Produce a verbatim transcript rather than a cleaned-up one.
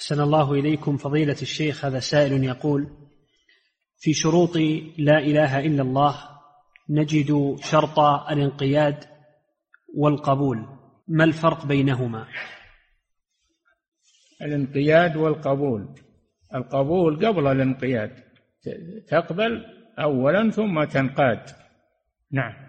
أحسن الله إليكم فضيلة الشيخ. هذا سائل يقول: في شروط لا إله إلا الله نجد شرط الانقياد والقبول، ما الفرق بينهما؟ الانقياد والقبول: القبول قبل الانقياد، تقبل أولا ثم تنقاد. نعم.